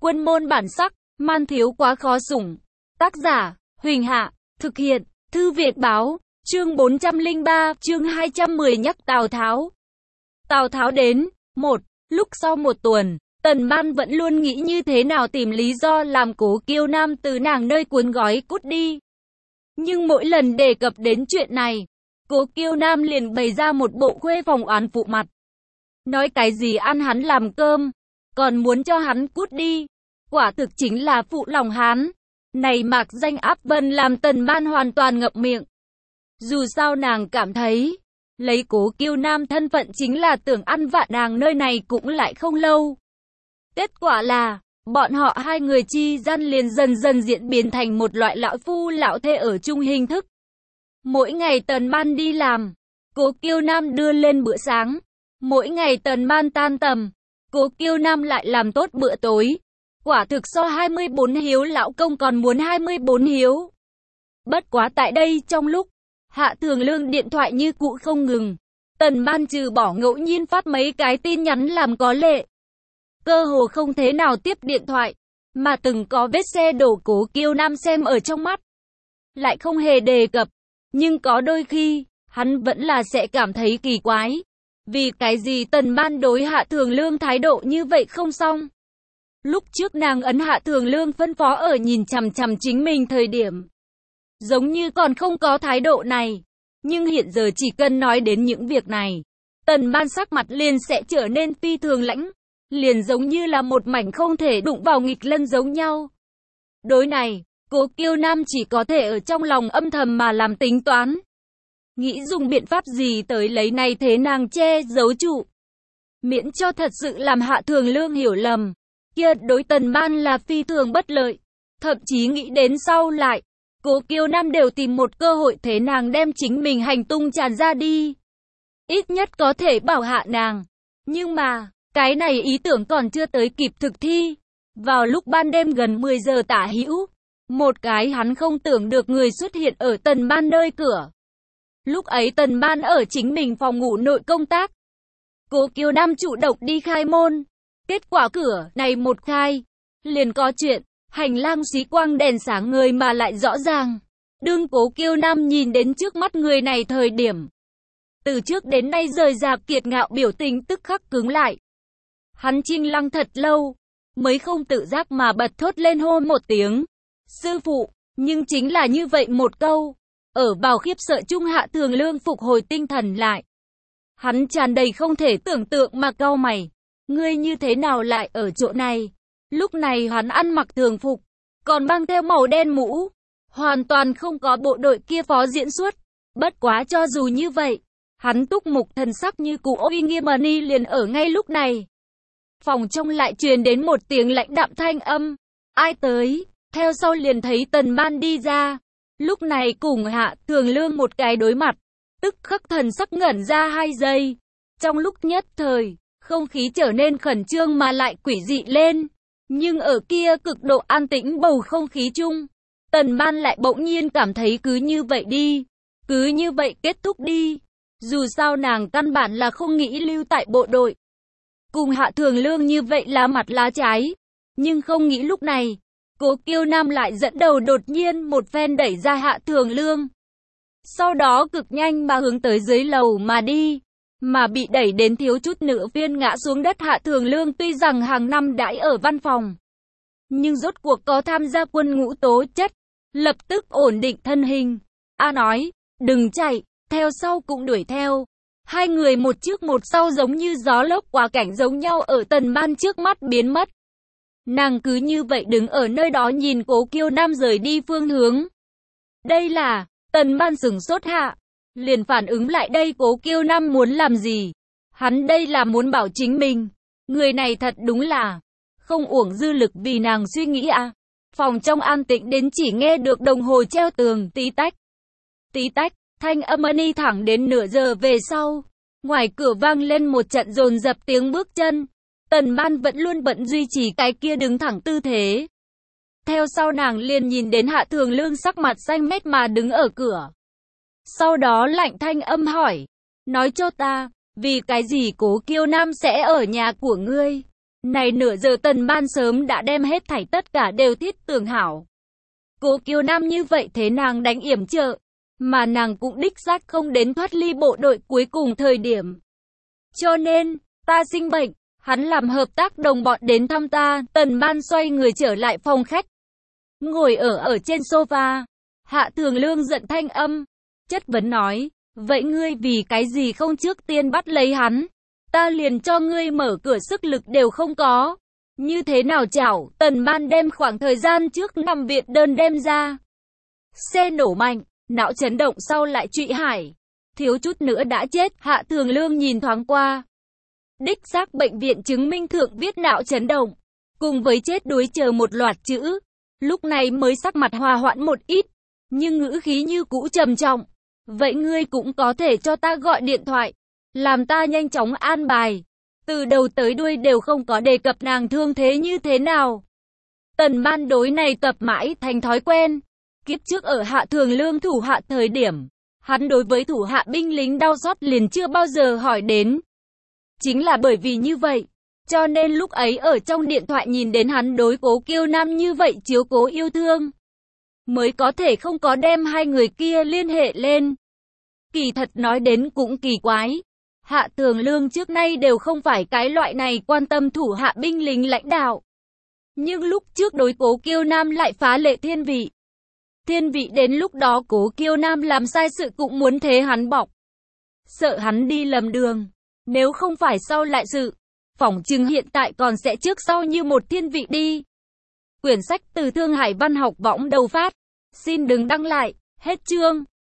Quân môn bản sắc, man thiếu quá khó sủng. Tác giả, Huỳnh Hạ, thực hiện, Thư Việt Báo, chương 403, chương 210 nhắc Tào Tháo. Tào Tháo đến, lúc sau một tuần, Tần Ban vẫn luôn nghĩ như thế nào tìm lý do làm Cố Kiêu Nam từ nàng nơi cuốn gói cút đi. Nhưng mỗi lần đề cập đến chuyện này, Cố Kiêu Nam liền bày ra một bộ khuê phòng oán phụ mặt. Nói cái gì ăn hắn làm cơm, còn muốn cho hắn cút đi. Quả thực chính là phụ lòng hắn. Này mạc danh áp vân làm Tần Ban hoàn toàn ngậm miệng. Dù sao nàng cảm thấy, lấy Cố Kiêu Nam thân phận chính là tưởng ăn vạ nàng nơi này cũng lại không lâu. Kết quả là, bọn họ hai người chi gian liền dần dần diễn biến thành một loại lão phu lão thê ở chung hình thức. Mỗi ngày Tần Ban đi làm, Cố Kiêu Nam đưa lên bữa sáng. Mỗi ngày Tần Ban tan tầm, Cố Kiêu Nam lại làm tốt bữa tối. Quả thực so 24 hiếu lão công còn muốn 24 hiếu. Bất quá tại đây trong lúc Hạ Thường Lương điện thoại như cũ không ngừng, Tần Ban trừ bỏ ngẫu nhiên phát mấy cái tin nhắn làm có lệ, cơ hồ không thế nào tiếp điện thoại, mà từng có vết xe đổ Cố Kiêu Nam xem ở trong mắt, lại không hề đề cập. Nhưng có đôi khi, hắn vẫn là sẽ cảm thấy kỳ quái. Vì cái gì Tần Ban đối Hạ Thường Lương thái độ như vậy không xong? Lúc trước nàng ấn Hạ Thường Lương phân phó ở nhìn chằm chằm chính mình thời điểm, giống như còn không có thái độ này. Nhưng hiện giờ chỉ cần nói đến những việc này, Tần Ban sắc mặt liền sẽ trở nên phi thường lãnh, liền giống như là một mảnh không thể đụng vào nghịch lân giống nhau. Đối này, Cố Kiêu Nam chỉ có thể ở trong lòng âm thầm mà làm tính toán. Nghĩ dùng biện pháp gì tới lấy này thế nàng che giấu trụ, miễn cho thật sự làm Hạ Thường Lương hiểu lầm, kia đối Tần Ban là phi thường bất lợi. Thậm chí nghĩ đến sau lại, Cố Kiêu Nam đều tìm một cơ hội thế nàng đem chính mình hành tung tràn ra đi, ít nhất có thể bảo hạ nàng. Nhưng mà, cái này ý tưởng còn chưa tới kịp thực thi. Vào lúc ban đêm gần 10 giờ tả hữu, một cái hắn không tưởng được người xuất hiện ở Tần Ban nơi cửa. Lúc ấy Tần Ban ở chính mình phòng ngủ nội công tác. Cố Kiêu Nam chủ động đi khai môn. Kết quả cửa này một khai, liền có chuyện. Hành lang xí quang đèn sáng ngời mà lại rõ ràng. Đương Cố Kiêu Nam nhìn đến trước mắt người này thời điểm, từ trước đến nay rời rạc kiệt ngạo biểu tình tức khắc cứng lại. Hắn chinh lăng thật lâu, mới không tự giác mà bật thốt lên hô một tiếng sư phụ. Nhưng chính là như vậy một câu, ở vào khiếp sợ chung Hạ Thường Lương phục hồi tinh thần lại. Hắn tràn đầy không thể tưởng tượng mà cau mày. Ngươi như thế nào lại ở chỗ này? Lúc này hắn ăn mặc thường phục, còn mang theo màu đen mũ, hoàn toàn không có bộ đội kia phó diễn xuất. Bất quá cho dù như vậy, hắn túc mục thần sắc như cũ uy nghiêm ni liền ở ngay lúc này. Phòng trong lại truyền đến một tiếng lãnh đạm thanh âm. Ai tới? Theo sau liền thấy Tần Ban đi ra. Lúc này cùng Hạ Thường Lương một cái đối mặt, tức khắc thần sắc ngẩn ra 2 giây. Trong lúc nhất thời, không khí trở nên khẩn trương mà lại quỷ dị lên. Nhưng ở kia cực độ an tĩnh bầu không khí chung, Tần Ban lại bỗng nhiên cảm thấy cứ như vậy đi, cứ như vậy kết thúc đi. Dù sao nàng căn bản là không nghĩ lưu tại bộ đội, cùng Hạ Thường Lương như vậy lá mặt lá trái. Nhưng không nghĩ lúc này, Cố Kiêu Nam lại dẫn đầu đột nhiên một phen đẩy ra Hạ Thường Lương. Sau đó cực nhanh mà hướng tới dưới lầu mà đi. Mà bị đẩy đến thiếu chút nữa viên ngã xuống đất Hạ Thường Lương tuy rằng hàng năm đãi ở văn phòng, nhưng rốt cuộc có tham gia quân ngũ tố chất, lập tức ổn định thân hình. Nói, đừng chạy, theo sau cũng đuổi theo. Hai người một trước một sau giống như gió lốc quá cảnh giống nhau ở Tần Ban trước mắt biến mất. Nàng cứ như vậy đứng ở nơi đó nhìn Cố Kiêu Nam rời đi phương hướng. Đây là, Tần Ban sửng sốt hạ, liền phản ứng lại đây Cố Kiêu Nam muốn làm gì. Hắn đây là muốn bảo chính mình. Người này thật đúng là không uổng dư lực vì nàng suy nghĩ à. Phòng trong an tĩnh đến chỉ nghe được đồng hồ treo tường tí tách. Tí tách, thanh âm ni thẳng đến nửa giờ về sau. Ngoài cửa vang lên một trận dồn dập tiếng bước chân. Tần Ban vẫn luôn bận duy trì cái kia đứng thẳng tư thế. Theo sau nàng liền nhìn đến Hạ Thường Lương sắc mặt xanh mét mà đứng ở cửa. Sau đó lạnh thanh âm hỏi, nói cho ta, vì cái gì Cố Kiêu Nam sẽ ở nhà của ngươi? Này nửa giờ Tần Ban sớm đã đem hết thảy tất cả đều thiết tưởng hảo. Cố Kiều Nam như vậy thế nàng đánh yểm trợ, mà nàng cũng đích xác không đến thoát ly bộ đội cuối cùng thời điểm. Cho nên, ta sinh bệnh, hắn làm hợp tác đồng bọn đến thăm ta, Tần Ban xoay người trở lại phòng khách. Ngồi ở trên sofa, Hạ Thường Lương giận thanh âm, chất vấn nói, vậy ngươi vì cái gì không trước tiên bắt lấy hắn? Ta liền cho ngươi mở cửa sức lực đều không có. Như thế nào chảo, Tần Ban đem khoảng thời gian trước nằm viện đơn đem ra. Xe nổ mạnh, não chấn động sau lại trụy hải. Thiếu chút nữa đã chết, Hạ Thường Lương nhìn thoáng qua. Đích xác bệnh viện chứng minh thượng viết não chấn động, cùng với chết đuối chờ một loạt chữ. Lúc này mới sắc mặt hòa hoãn một ít, nhưng ngữ khí như cũ trầm trọng. Vậy ngươi cũng có thể cho ta gọi điện thoại, làm ta nhanh chóng an bài. Từ đầu tới đuôi đều không có đề cập nàng thương thế như thế nào. Tần Ban đối này tập mãi thành thói quen. Kiếp trước ở Hạ Thường Lương thủ hạ thời điểm, hắn đối với thủ hạ binh lính đau xót liền chưa bao giờ hỏi đến. Chính là bởi vì như vậy, cho nên lúc ấy ở trong điện thoại nhìn đến hắn đối Cố Kiều Nam như vậy chiếu cố yêu thương, mới có thể không có đem hai người kia liên hệ lên. Kỳ thật nói đến cũng kỳ quái. Hạ Thường Lương trước nay đều không phải cái loại này quan tâm thủ hạ binh lính lãnh đạo. Nhưng lúc trước đối Cố Kiều Nam lại phá lệ thiên vị. Thiên vị đến lúc đó Cố Kiều Nam làm sai sự cũng muốn thế hắn bọc. Sợ hắn đi lầm đường. Nếu không phải sau lại sự, phỏng chừng hiện tại còn sẽ trước sau như một thiên vị đi. Quyển sách từ Thương Hải Văn học võng đầu phát. Xin đừng đăng lại. Hết chương.